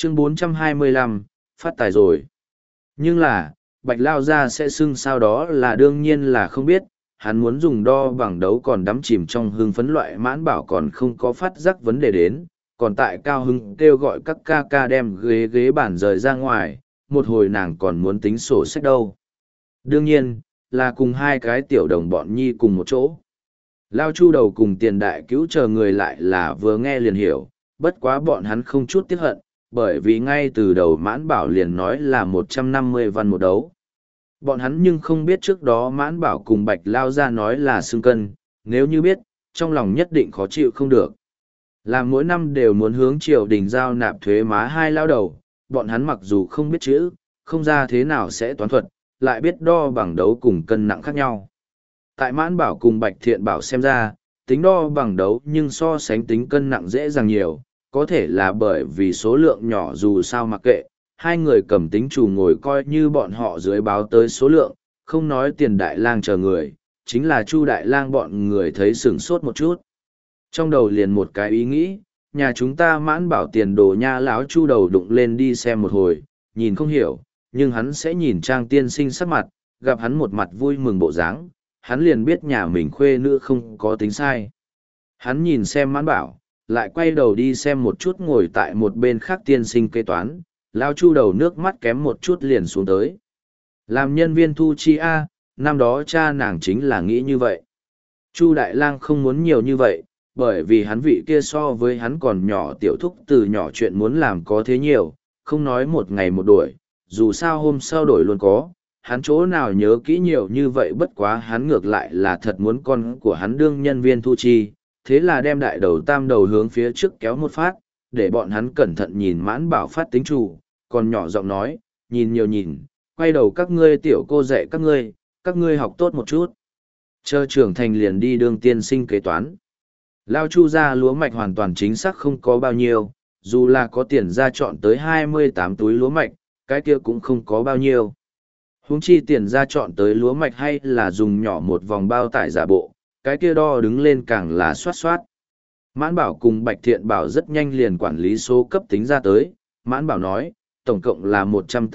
Chương 425, phát tài rồi. Nhưng là, Bạch Lao Gia sẽ xưng sao đó là đương nhiên là không biết, hắn muốn dùng đo bằng đấu còn đắm chìm trong hưng phấn loại mãn bảo còn không có phát giác vấn đề đến, còn tại cao hưng kêu gọi các ca ca đem ghế bản rời ra ngoài, một hồi nàng còn muốn tính sổ sách đâu. Đương nhiên, là cùng hai cái tiểu đồng bọn nhi cùng một chỗ. Lao Chu Đầu cùng Tiền Đại Cứu chờ người lại là vừa nghe liền hiểu, bất quá bọn hắn không chút tiếc hận, bởi vì ngay từ đầu mãn bảo liền nói là 150 văn một đấu. Bọn hắn nhưng không biết trước đó mãn bảo cùng Bạch Lao Gia nói là xương cân, nếu như biết, trong lòng nhất định khó chịu không được. Là mỗi năm đều muốn hướng triều đình giao nạp thuế má hai lao đầu, bọn hắn mặc dù không biết chữ, không ra thế nào sẽ toán thuật, lại biết đo bằng đấu cùng cân nặng khác nhau. Tại mãn bảo cùng Bạch Thiện Bảo xem ra, tính đo bằng đấu nhưng so sánh tính cân nặng dễ dàng nhiều, có thể là bởi vì số lượng nhỏ dù sao mặc kệ, hai người cầm tính chủ ngồi coi như bọn họ dưới báo tới số lượng, không nói Tiền Đại Lang chờ người, chính là Chu Đại Lang bọn người thấy sửng sốt một chút. Trong đầu liền một cái ý nghĩ, nhà chúng ta mãn bảo tiền đồ nha lão Chu Đầu đụng lên đi xem một hồi, nhìn không hiểu, nhưng hắn sẽ nhìn Trang tiên sinh sắc mặt, gặp hắn một mặt vui mừng bộ dáng, hắn liền biết nhà mình khuê nữ không có tính sai. Hắn nhìn xem mãn bảo, lại quay đầu đi xem một chút ngồi tại một bên khác tiên sinh kế toán, lao Chu Đầu nước mắt kém một chút liền xuống tới. Làm nhân viên thu chi A, năm đó cha nàng chính là nghĩ như vậy. Chu Đại Lang không muốn nhiều như vậy, bởi vì hắn vị kia so với hắn còn nhỏ tiểu thúc từ nhỏ chuyện muốn làm có thế nhiều, không nói một ngày một đuổi, dù sao hôm sau đổi luôn có, hắn chỗ nào nhớ kỹ nhiều như vậy bất quá hắn ngược lại là thật muốn con của hắn đương nhân viên thu chi, thế là đem đại đầu tam đầu hướng phía trước kéo một phát, để bọn hắn cẩn thận nhìn mãn bảo phát tính chủ, còn nhỏ giọng nói, nhìn nhiều nhìn, quay đầu các ngươi tiểu cô dạy các ngươi học tốt một chút. Chờ trưởng thành liền đi đương tiên sinh kế toán. Lao Chu ra lúa mạch hoàn toàn chính xác không có bao nhiêu, dù là có tiền ra chọn tới 28 túi lúa mạch, cái kia cũng không có bao nhiêu. Huống chi tiền ra chọn tới lúa mạch hay là dùng nhỏ một vòng bao tải giả bộ, cái kia đo đứng lên càng là xoát xoát. Mãn Bảo cùng Bạch Thiện Bảo rất nhanh liền quản lý số cấp tính ra tới, Mãn Bảo nói, tổng cộng là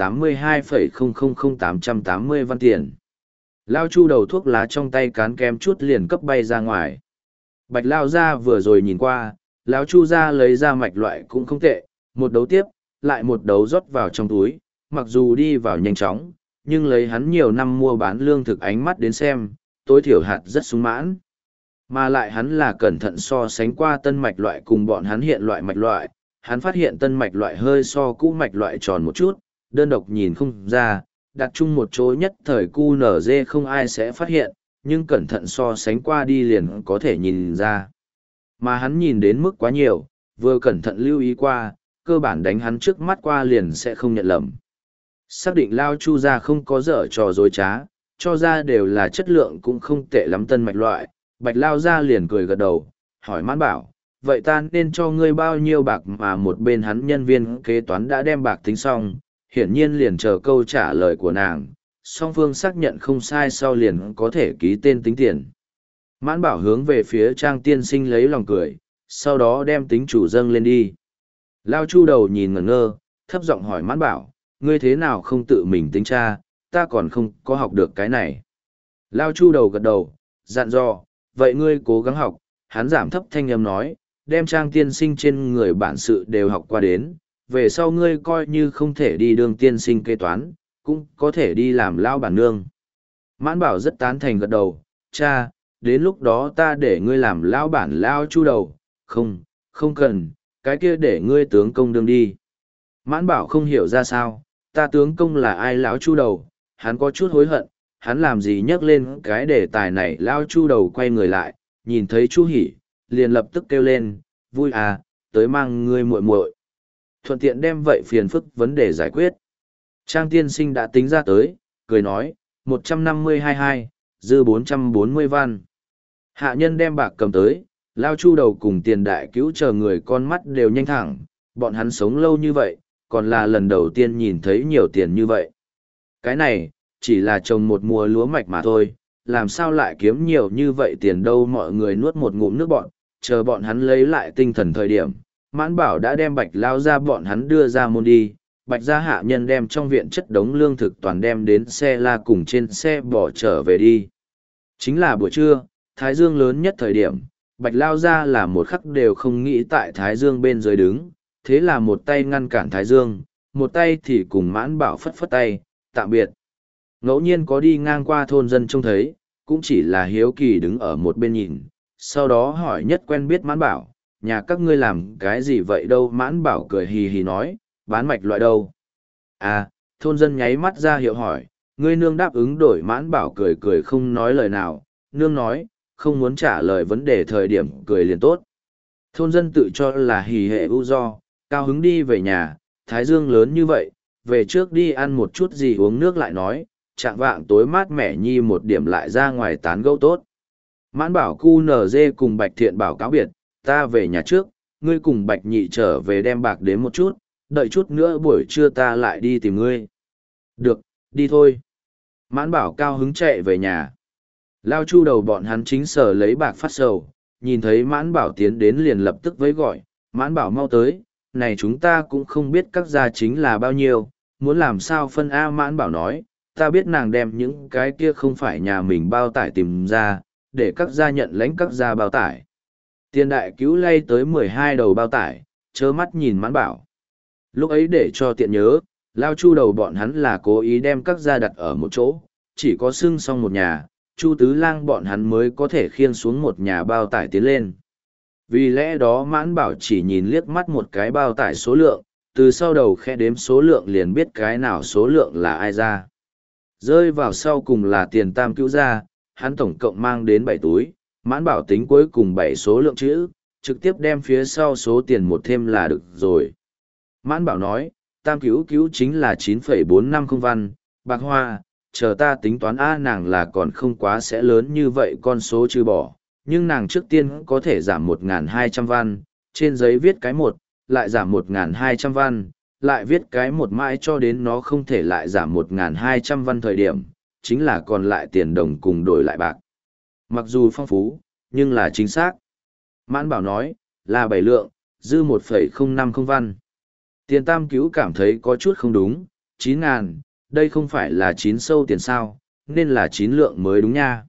182,000880 văn tiền. Lao Chu Đầu thuốc lá trong tay cán kem chút liền cấp bay ra ngoài. Bạch Lao ra vừa rồi nhìn qua, Lão Chu ra lấy ra mạch loại cũng không tệ, một đấu tiếp, lại một đấu rót vào trong túi, mặc dù đi vào nhanh chóng, nhưng lấy hắn nhiều năm mua bán lương thực ánh mắt đến xem, tối thiểu hạt rất sung mãn. Mà lại hắn là cẩn thận so sánh qua tân mạch loại cùng bọn hắn hiện loại mạch loại, hắn phát hiện tân mạch loại hơi so cũ mạch loại tròn một chút, đơn độc nhìn không ra, đặt chung một chỗ nhất thời QNZ không ai sẽ phát hiện, nhưng cẩn thận so sánh qua đi liền có thể nhìn ra. Mà hắn nhìn đến mức quá nhiều, vừa cẩn thận lưu ý qua, cơ bản đánh hắn trước mắt qua liền sẽ không nhận lầm. Xác định Lao Chu ra không có dở trò dối trá, cho ra đều là chất lượng cũng không tệ lắm tân mạch loại, Bạch Lao ra liền cười gật đầu, hỏi Mãn Bảo, vậy ta nên cho ngươi bao nhiêu bạc mà một bên hắn nhân viên kế toán đã đem bạc tính xong, hiển nhiên liền chờ câu trả lời của nàng, song phương xác nhận không sai sau liền có thể ký tên tính tiền. Mãn Bảo hướng về phía Trang tiên sinh lấy lòng cười, sau đó đem tính chủ dâng lên đi. Lao Chu Đầu nhìn ngẩn ngơ, thấp giọng hỏi Mãn Bảo, ngươi thế nào không tự mình tính tra, ta còn không có học được cái này. Lao Chu Đầu gật đầu, dặn dò, vậy ngươi cố gắng học, hắn giảm thấp thanh âm nói, đem Trang tiên sinh trên người bản sự đều học qua đến, về sau ngươi coi như không thể đi đương tiên sinh kế toán, cũng có thể đi làm lao bản nương. Mãn Bảo rất tán thành gật đầu, cha, đến lúc đó ta để ngươi làm lao bản Lao Chu Đầu, không cần, cái kia để ngươi tướng công đương đi. Mãn Bảo không hiểu ra sao, ta tướng công là ai Lão Chu Đầu, hắn có chút hối hận, hắn làm gì nhắc lên cái đề tài này. Lao Chu Đầu quay người lại, nhìn thấy Chu Hỉ, liền lập tức kêu lên, vui à, tới mang ngươi muội muội, thuận tiện đem vậy phiền phức vấn đề giải quyết. Trang tiên sinh đã tính ra tới, cười nói, 152 dư 440 văn. Hạ nhân đem bạc cầm tới, Lao Chu Đầu cùng Tiền Đại Cứu chờ người con mắt đều nhanh thẳng, bọn hắn sống lâu như vậy, còn là lần đầu tiên nhìn thấy nhiều tiền như vậy. Cái này, chỉ là trồng một mùa lúa mạch mà thôi, làm sao lại kiếm nhiều như vậy tiền đâu. Mọi người nuốt một ngụm nước bọn, chờ bọn hắn lấy lại tinh thần thời điểm, Mãn Bảo đã đem Bạch Lao ra bọn hắn đưa ra môn đi, Bạch gia hạ nhân đem trong viện chất đống lương thực toàn đem đến xe la cùng trên xe bỏ trở về đi. Chính là buổi trưa, Thái Dương lớn nhất thời điểm, Bạch Lao ra là một khắc đều không nghĩ tại Thái Dương bên dưới đứng, thế là một tay ngăn cản Thái Dương, một tay thì cùng Mãn Bảo phất phất tay, tạm biệt. Ngẫu nhiên có đi ngang qua thôn dân trông thấy, cũng chỉ là hiếu kỳ đứng ở một bên nhìn, sau đó hỏi nhất quen biết Mãn Bảo, nhà các ngươi làm cái gì vậy đâu? Mãn Bảo cười hì hì nói, bán mạch loại đâu? À, thôn dân nháy mắt ra hiệu hỏi, ngươi nương đáp ứng đổi. Mãn Bảo cười cười không nói lời nào, nương nói, không muốn trả lời vấn đề thời điểm cười liền tốt. Thôn dân tự cho là hì hệ u do, cao hứng đi về nhà, Thái Dương lớn như vậy, về trước đi ăn một chút gì uống nước lại nói, chạng vạng tối mát mẻ nhi một điểm lại ra ngoài tán gẫu tốt. Mãn Bảo cu nở dê cùng Bạch Thiện Bảo cáo biệt, ta về nhà trước, ngươi cùng Bạch Nhị trở về đem bạc đến một chút, đợi chút nữa buổi trưa ta lại đi tìm ngươi. Được, đi thôi. Mãn Bảo cao hứng chạy về nhà. Lao Chu đầu bọn hắn chính sở lấy bạc phát sầu, nhìn thấy Mãn Bảo tiến đến liền lập tức với gọi, Mãn Bảo mau tới, này chúng ta cũng không biết các gia chính là bao nhiêu, muốn làm sao phân A. Mãn Bảo nói, ta biết nàng đem những cái kia không phải nhà mình bao tải tìm ra, để các gia nhận lãnh các gia bao tải. Tiền đại cứu lay tới 12 đầu bao tải, chớ mắt nhìn Mãn Bảo. Lúc ấy để cho tiện nhớ, Lao Chu đầu bọn hắn là cố ý đem các gia đặt ở một chỗ, chỉ có xưng xong một nhà, Chu Tứ Lang bọn hắn mới có thể khiêng xuống một nhà bao tải tiến lên. Vì lẽ đó Mãn Bảo chỉ nhìn liếc mắt một cái bao tải số lượng, từ sau đầu khe đếm số lượng liền biết cái nào số lượng là ai ra. Rơi vào sau cùng là tiền tam cứu ra, hắn tổng cộng mang đến 7 túi, Mãn Bảo tính cuối cùng 7 số lượng chữ, trực tiếp đem phía sau số tiền một thêm là được rồi. Mãn Bảo nói, tam cứu cứu chính là 9,450 văn, bạc hoa, chờ ta tính toán A. Nàng là còn không quá sẽ lớn như vậy con số trừ bỏ, nhưng nàng trước tiên có thể giảm 1.200 văn, trên giấy viết cái 1, lại giảm 1.200 văn, lại viết cái 1 mãi cho đến nó không thể lại giảm 1.200 văn thời điểm, chính là còn lại tiền đồng cùng đổi lại bạc. Mặc dù phong phú, nhưng là chính xác. Mãn Bảo nói, là 7 lượng, dư 1,050 văn. Tiền tam cứu cảm thấy có chút không đúng, 9.000, đây không phải là 9 sâu tiền sao, nên là 9 lượng mới đúng nha.